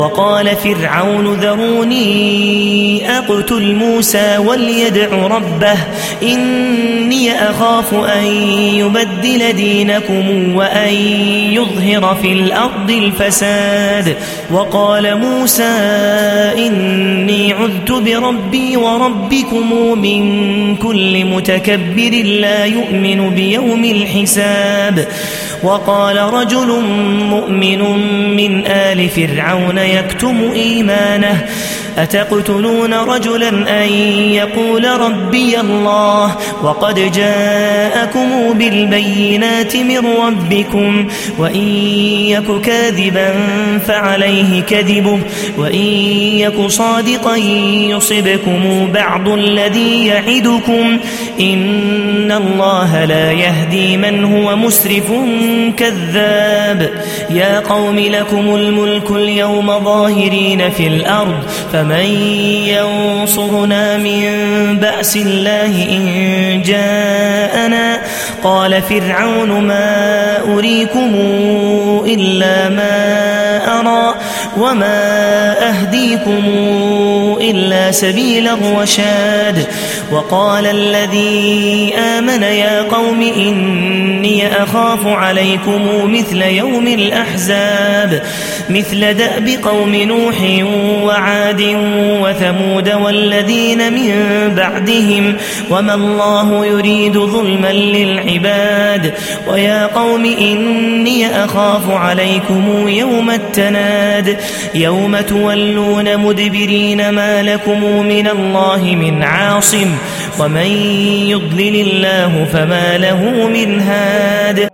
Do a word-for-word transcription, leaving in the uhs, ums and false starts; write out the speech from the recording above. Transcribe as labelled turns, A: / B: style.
A: وقال فرعون ذروني أقتل موسى وليدع ربه إني أخاف أن يبدل دينكم وأن يظهر في الأرض الفساد. وقال موسى إني عذت بربي وربكم من كل متكبر لا يؤمن بيوم الحساب. وقال رجل مؤمن من آل فرعون يكتم إيمانه أتقتلون رجلا أن يقول ربي الله وقد جاءكم بالبينات من ربكم وإن يك كاذبا فعليه كذبه وإن يك صادقا يصبكم بعض الذي يعدكم إن الله لا يهدي من هو مسرف كذاب. يا قوم لكم الملك اليوم ظاهرين في الأرض فمن ينصرنا من بأس الله إن جاءنا. قال فرعون ما أريكم إلا ما أرى وما أهديكم إلا سبيل الرشاد. وقال الذي آمن يا قوم إني أخاف عليكم مثل يوم الأحزاب مثل دأب قوم نوح وعاد وثمود والذين من بعدهم وما الله يريد ظلما للعباد. ويا قوم إني أخاف عليكم يوم التناد يوم تولون مدبرين ما لكم من الله من عاصم ومن يضلل الله فما له من هاد.